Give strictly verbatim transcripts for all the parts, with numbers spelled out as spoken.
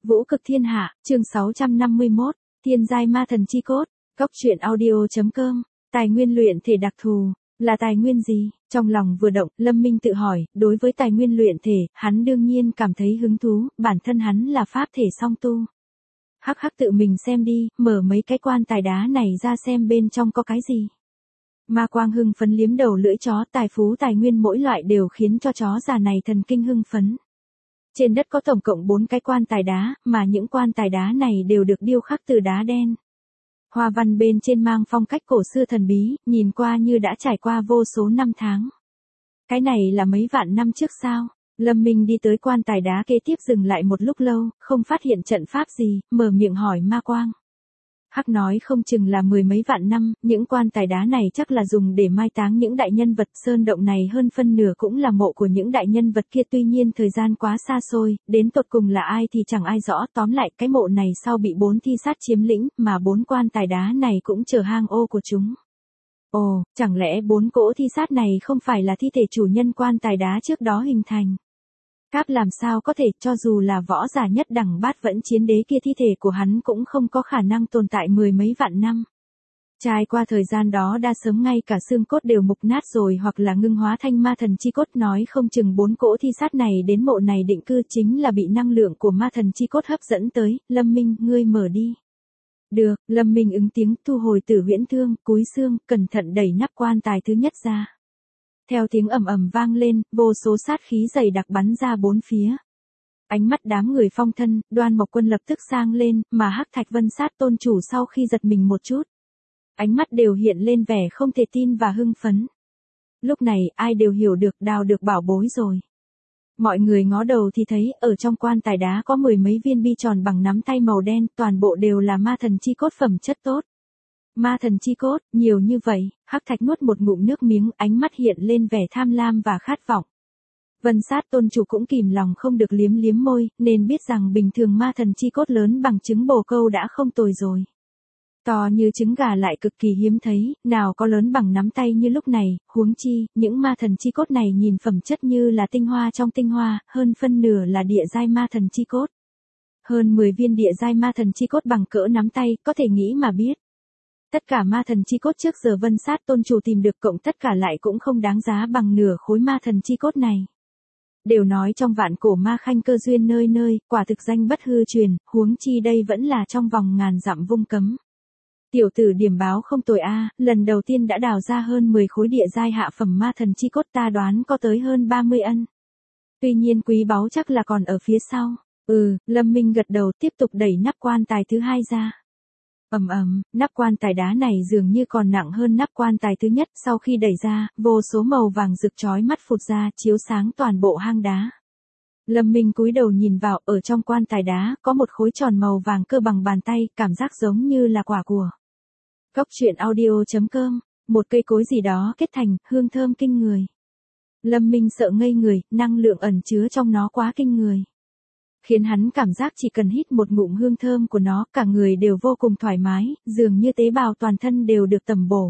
Vũ cực thiên hạ, chương sáu trăm năm mươi mốt, thiên giai ma thần chi cốt, góc truyện audio.com, tài nguyên luyện thể đặc thù, là tài nguyên gì? Trong lòng vừa động, Lâm Minh tự hỏi, đối với tài nguyên luyện thể, hắn đương nhiên cảm thấy hứng thú, bản thân hắn là pháp thể song tu. Hắc hắc tự mình xem đi, mở mấy cái quan tài đá này ra xem bên trong có cái gì. Ma quang hưng phấn liếm đầu lưỡi chó, tài phú tài nguyên mỗi loại đều khiến cho chó già này thần kinh hưng phấn. Trên đất có tổng cộng bốn cái quan tài đá, mà những quan tài đá này đều được điêu khắc từ đá đen. Hoa văn bên trên mang phong cách cổ xưa thần bí, nhìn qua như đã trải qua vô số năm tháng. Cái này là mấy vạn năm trước sao? Lâm Minh đi tới quan tài đá kế tiếp dừng lại một lúc lâu, không phát hiện trận pháp gì, mở miệng hỏi ma quang. Hắc nói không chừng là mười mấy vạn năm, những quan tài đá này chắc là dùng để mai táng những đại nhân vật, sơn động này hơn phân nửa cũng là mộ của những đại nhân vật kia, tuy nhiên thời gian quá xa xôi, đến tột cùng là ai thì chẳng ai rõ, tóm lại cái mộ này sau bị bốn thi sát chiếm lĩnh, mà bốn quan tài đá này cũng chờ hang ô của chúng. Ồ, chẳng lẽ bốn cỗ thi sát này không phải là thi thể chủ nhân quan tài đá trước đó hình thành? Cáp làm sao có thể, cho dù là võ giả nhất đẳng bát vẫn chiến đế kia, thi thể của hắn cũng không có khả năng tồn tại mười mấy vạn năm. Trải qua thời gian đó đa sớm ngay cả xương cốt đều mục nát rồi, hoặc là ngưng hóa thành ma thần chi cốt, nói không chừng bốn cỗ thi sát này đến mộ này định cư chính là bị năng lượng của ma thần chi cốt hấp dẫn tới. Lâm Minh, ngươi mở đi. Được, Lâm Minh ứng tiếng, thu hồi Tử Huyễn Thương, cúi xương, cẩn thận đẩy nắp quan tài thứ nhất ra. Theo tiếng ầm ầm vang lên, vô số sát khí dày đặc bắn ra bốn phía. Ánh mắt đám người phong thân, Đoan Mộc Quân lập tức sang lên, mà Hắc Thạch Vân Sát tôn chủ sau khi giật mình một chút, ánh mắt đều hiện lên vẻ không thể tin và hưng phấn. Lúc này, ai đều hiểu được đào được bảo bối rồi. Mọi người ngó đầu thì thấy, ở trong quan tài đá có mười mấy viên bi tròn bằng nắm tay màu đen, toàn bộ đều là ma thần chi cốt phẩm chất tốt. Ma thần chi cốt, nhiều như vậy, Hắc Thạch nuốt một ngụm nước miếng, ánh mắt hiện lên vẻ tham lam và khát vọng. Vân Sát tôn chủ cũng kìm lòng không được liếm liếm môi, nên biết rằng bình thường ma thần chi cốt lớn bằng trứng bồ câu đã không tồi rồi. To như trứng gà lại cực kỳ hiếm thấy, nào có lớn bằng nắm tay như lúc này, huống chi, những ma thần chi cốt này nhìn phẩm chất như là tinh hoa trong tinh hoa, hơn phân nửa là địa giai ma thần chi cốt. Hơn mười viên địa giai ma thần chi cốt bằng cỡ nắm tay, có thể nghĩ mà biết. Tất cả ma thần chi cốt trước giờ Vân Sát tôn chủ tìm được cộng tất cả lại cũng không đáng giá bằng nửa khối ma thần chi cốt này. Đều nói trong vạn cổ ma khanh cơ duyên nơi nơi, quả thực danh bất hư truyền, huống chi đây vẫn là trong vòng ngàn dặm vung cấm. Tiểu tử điểm báo không tồi a, lần đầu tiên đã đào ra hơn mười khối địa giai hạ phẩm ma thần chi cốt, ta đoán có tới hơn ba mươi ân. Tuy nhiên quý báu chắc là còn ở phía sau. Ừ, Lâm Minh gật đầu, tiếp tục đẩy nắp quan tài thứ hai ra. Ầm ầm, nắp quan tài đá này dường như còn nặng hơn nắp quan tài thứ nhất, sau khi đẩy ra, vô số màu vàng rực chói mắt phụt ra, chiếu sáng toàn bộ hang đá. Lâm Minh cúi đầu nhìn vào, ở trong quan tài đá, có một khối tròn màu vàng cơ bằng bàn tay, cảm giác giống như là quả của. Góc truyện audio.com, một cây cối gì đó kết thành, hương thơm kinh người. Lâm Minh sợ ngây người, năng lượng ẩn chứa trong nó quá kinh người. Khiến hắn cảm giác chỉ cần hít một ngụm hương thơm của nó, cả người đều vô cùng thoải mái, dường như tế bào toàn thân đều được tẩm bổ.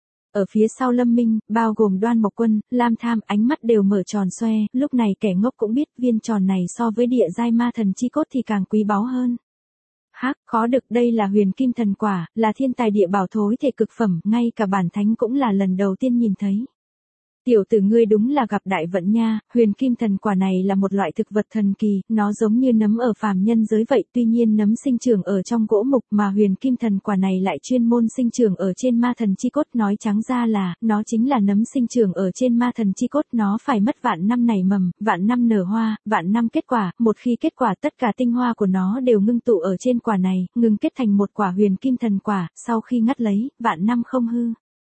Ở phía sau Lâm Minh, bao gồm Đoan Mộc Quân, Lam Tham, ánh mắt đều mở tròn xoe, lúc này kẻ ngốc cũng biết viên tròn này so với địa giai ma thần chi cốt thì càng quý báu hơn. Hắc, khó được, đây là huyền kim thần quả, là thiên tài địa bảo thối thể cực phẩm, ngay cả bản thánh cũng là lần đầu tiên nhìn thấy. Tiểu tử ngươi đúng là gặp đại vận nha, huyền kim thần quả này là một loại thực vật thần kỳ, nó giống như nấm ở phàm nhân giới vậy, tuy nhiên nấm sinh trưởng ở trong gỗ mục mà huyền kim thần quả này lại chuyên môn sinh trưởng ở trên ma thần chi cốt, nói trắng ra là, nó chính là nấm sinh trưởng ở trên ma thần chi cốt, nó phải mất vạn năm nảy mầm, vạn năm nở hoa, vạn năm kết quả, một khi kết quả tất cả tinh hoa của nó đều ngưng tụ ở trên quả này, ngừng kết thành một quả huyền kim thần quả, sau khi ngắt lấy, vạn năm không hư.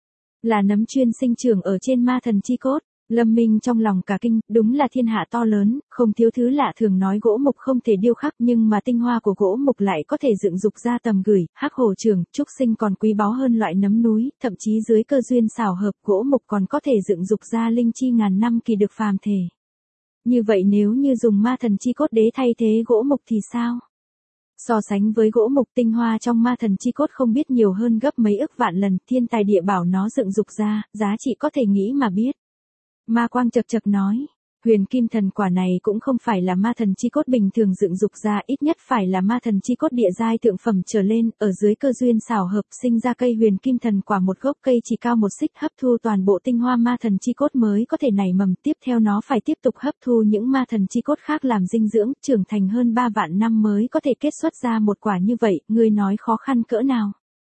Là nấm chuyên sinh trưởng ở trên ma thần chi cốt. Lâm Minh trong lòng cả kinh, đúng là thiên hạ to lớn, không thiếu thứ lạ thường nói gỗ mục không thể điêu khắc, nhưng mà tinh hoa của gỗ mục lại có thể dựng dục ra tầm gửi, hắc hồ trường, trúc sinh còn quý báu hơn loại nấm núi, thậm chí dưới cơ duyên xảo hợp gỗ mục còn có thể dựng dục ra linh chi ngàn năm kỳ được phàm thể. Như vậy nếu như dùng ma thần chi cốt đế thay thế gỗ mục thì sao? So sánh với gỗ mục, tinh hoa trong ma thần chi cốt không biết nhiều hơn gấp mấy ức vạn lần, thiên tài địa bảo nó dựng dục ra, giá trị có thể nghĩ mà biết. Ma Quang chậc chậc nói, Huyền kim thần quả này cũng không phải là ma thần chi cốt bình thường dựng dục ra, ít nhất phải là ma thần chi cốt địa giai thượng phẩm trở lên, ở dưới cơ duyên xảo hợp sinh ra cây huyền kim thần quả, một gốc cây chỉ cao một xích, hấp thu toàn bộ tinh hoa ma thần chi cốt mới có thể nảy mầm, tiếp theo nó phải tiếp tục hấp thu những ma thần chi cốt khác làm dinh dưỡng, trưởng thành hơn ba vạn năm mới có thể kết xuất ra một quả như vậy, ngươi nói khó khăn cỡ nào.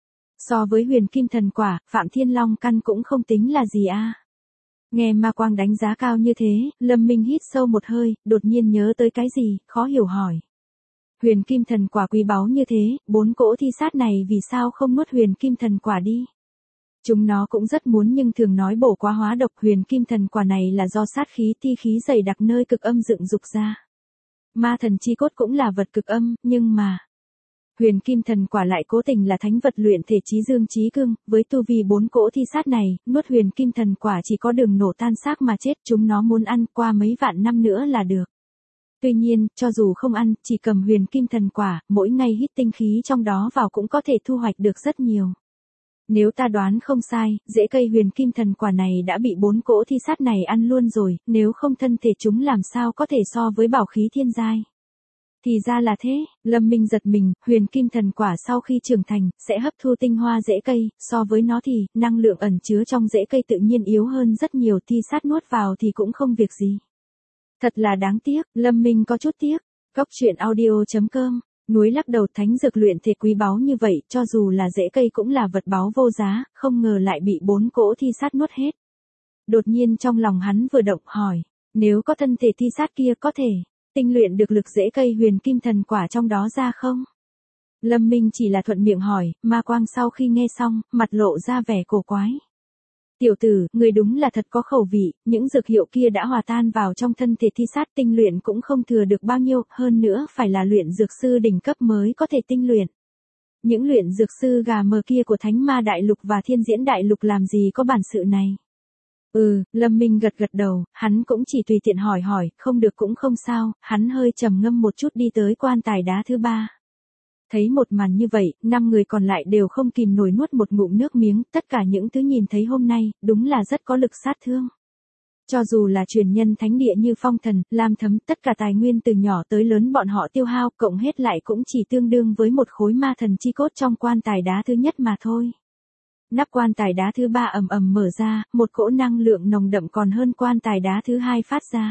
So với huyền kim thần quả, Phạm Thiên Long căn cũng không tính là gì a. Nghe Ma Quang đánh giá cao như thế, Lâm Minh hít sâu một hơi, đột nhiên nhớ tới cái gì, khó hiểu hỏi. Huyền kim thần quả quý báu như thế, bốn cỗ thi sát này vì sao không nuốt huyền kim thần quả đi? Chúng nó cũng rất muốn nhưng thường nói bổ quá hóa độc, huyền kim thần quả này là do sát khí ti khí dày đặc nơi cực âm dựng dục ra. Ma thần chi cốt cũng là vật cực âm, nhưng mà... Huyền kim thần quả lại cố tình là thánh vật luyện thể chí dương chí cương, với tu vi bốn cỗ thi sát này, nuốt huyền kim thần quả chỉ có đường nổ tan xác mà chết, chúng nó muốn ăn qua mấy vạn năm nữa là được. Tuy nhiên, cho dù không ăn, chỉ cầm huyền kim thần quả, mỗi ngày hít tinh khí trong đó vào cũng có thể thu hoạch được rất nhiều. Nếu ta đoán không sai, rễ cây huyền kim thần quả này đã bị bốn cỗ thi sát này ăn luôn rồi, nếu không thân thể chúng làm sao có thể so với bảo khí thiên giai. Thì ra là thế, Lâm Minh giật mình, huyền kim thần quả sau khi trưởng thành, sẽ hấp thu tinh hoa rễ cây, so với nó thì, năng lượng ẩn chứa trong rễ cây tự nhiên yếu hơn rất nhiều, thi sát nuốt vào thì cũng không việc gì. Thật là đáng tiếc, Lâm Minh có chút tiếc. Góc truyện audio chấm com, núi lắc đầu, thánh dược luyện thể quý báu như vậy, cho dù là rễ cây cũng là vật báu vô giá, không ngờ lại bị bốn cỗ thi sát nuốt hết. Đột nhiên trong lòng hắn vừa động hỏi, nếu có thân thể thi sát kia có thể tinh luyện được lực rễ cây huyền kim thần quả trong đó ra không? Lâm Minh chỉ là thuận miệng hỏi, Ma Quang sau khi nghe xong, mặt lộ ra vẻ cổ quái. Tiểu tử, người đúng là thật có khẩu vị, những dược hiệu kia đã hòa tan vào trong thân thể thi sát, tinh luyện cũng không thừa được bao nhiêu, hơn nữa phải là luyện dược sư đỉnh cấp mới có thể tinh luyện. Những luyện dược sư gà mờ kia của Thánh Ma Đại Lục và Thiên Diễn Đại Lục làm gì có bản sự này. Ừ, Lâm Minh gật gật đầu, hắn cũng chỉ tùy tiện hỏi hỏi, không được cũng không sao, hắn hơi trầm ngâm một chút đi tới quan tài đá thứ ba. Thấy một màn như vậy, năm người còn lại đều không kìm nổi nuốt một ngụm nước miếng, tất cả những thứ nhìn thấy hôm nay, đúng là rất có lực sát thương. Cho dù là truyền nhân thánh địa như Phong Thần, Lam Thấm, tất cả tài nguyên từ nhỏ tới lớn bọn họ tiêu hao, cộng hết lại cũng chỉ tương đương với một khối ma thần chi cốt trong quan tài đá thứ nhất mà thôi. Nắp quan tài đá thứ ba ầm ầm mở ra, một cỗ năng lượng nồng đậm còn hơn quan tài đá thứ hai phát ra.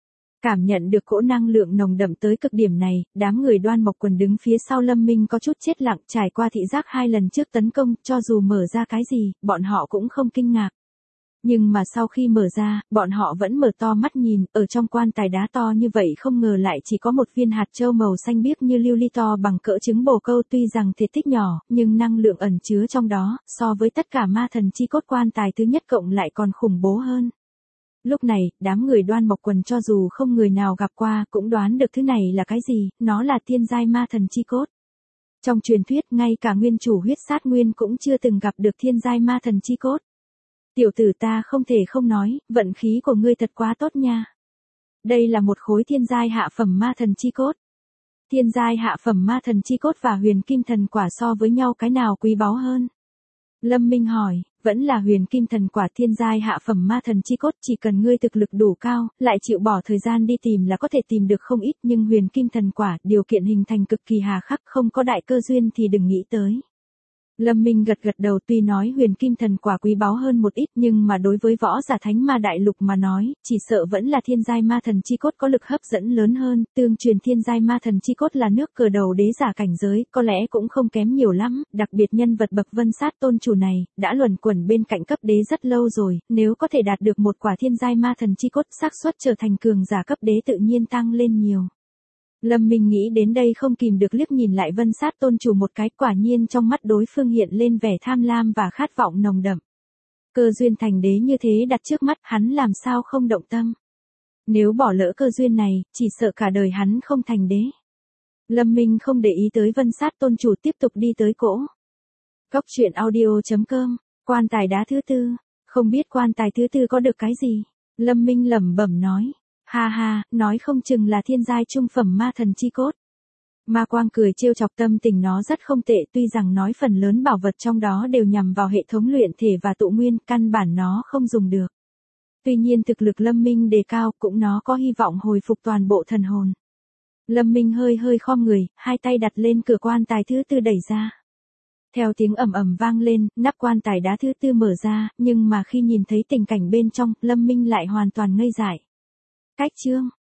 Cảm nhận được cỗ năng lượng nồng đậm tới cực điểm này, đám người Đoan Mộc Quần đứng phía sau Lâm Minh có chút chết lặng, trải qua thị giác hai lần trước tấn công, cho dù mở ra cái gì, bọn họ cũng không kinh ngạc. Nhưng mà sau khi mở ra, bọn họ vẫn mở to mắt nhìn, ở trong quan tài đá to như vậy không ngờ lại chỉ có một viên hạt châu màu xanh biếc như lưu ly to bằng cỡ trứng bồ câu, tuy rằng thể tích nhỏ, nhưng năng lượng ẩn chứa trong đó, so với tất cả ma thần chi cốt quan tài thứ nhất cộng lại còn khủng bố hơn. Lúc này, đám người Đoan Mộc Quần cho dù không người nào gặp qua, cũng đoán được thứ này là cái gì, nó là thiên giai ma thần chi cốt. Trong truyền thuyết, ngay cả nguyên chủ huyết sát nguyên cũng chưa từng gặp được thiên giai ma thần chi cốt. Tiểu tử ta không thể không nói, vận khí của ngươi thật quá tốt nha. Đây là một khối thiên giai hạ phẩm ma thần chi cốt. Thiên giai hạ phẩm ma thần chi cốt và huyền kim thần quả so với nhau cái nào quý báu hơn? Lâm Minh hỏi, vẫn là huyền kim thần quả thiên giai hạ phẩm ma thần chi cốt, chỉ cần ngươi thực lực đủ cao, lại chịu bỏ thời gian đi tìm là có thể tìm được không ít, nhưng huyền kim thần quả, điều kiện hình thành cực kỳ hà khắc, không có đại cơ duyên thì đừng nghĩ tới. Lâm Minh gật gật đầu, tuy nói huyền kim thần quả quý báu hơn một ít nhưng mà đối với võ giả Thánh Ma Đại Lục mà nói, chỉ sợ vẫn là thiên giai ma thần chi cốt có lực hấp dẫn lớn hơn, tương truyền thiên giai ma thần chi cốt là nước cờ đầu đế giả cảnh giới, có lẽ cũng không kém nhiều lắm, đặc biệt nhân vật bậc Vân Sát tôn chủ này, đã luẩn quẩn bên cạnh cấp đế rất lâu rồi, nếu có thể đạt được một quả thiên giai ma thần chi cốt, xác suất trở thành cường giả cấp đế tự nhiên tăng lên nhiều. Lâm Minh nghĩ đến đây không kìm được liếc nhìn lại Vân Sát tôn chủ một cái, quả nhiên trong mắt đối phương hiện lên vẻ tham lam và khát vọng nồng đậm. Cơ duyên thành đế như thế đặt trước mắt, hắn làm sao không động tâm. Nếu bỏ lỡ cơ duyên này, chỉ sợ cả đời hắn không thành đế. Lâm Minh không để ý tới Vân Sát tôn chủ, tiếp tục đi tới cỗ. Góc truyện audio chấm com, quan tài đá thứ tư, không biết quan tài thứ tư có được cái gì. Lâm Minh lẩm bẩm nói. Ha ha, nói không chừng là thiên giai trung phẩm ma thần chi cốt. Ma Quang cười trêu chọc, tâm tình nó rất không tệ, tuy rằng nói phần lớn bảo vật trong đó đều nhằm vào hệ thống luyện thể và tụ nguyên, căn bản nó không dùng được. Tuy nhiên thực lực Lâm Minh đề cao cũng nó có hy vọng hồi phục toàn bộ thần hồn. Lâm Minh hơi hơi khom người, hai tay đặt lên cửa quan tài thứ tư đẩy ra. Theo tiếng ầm ầm vang lên, nắp quan tài đá thứ tư mở ra, nhưng mà khi nhìn thấy tình cảnh bên trong, Lâm Minh lại hoàn toàn ngây dại. Cách chương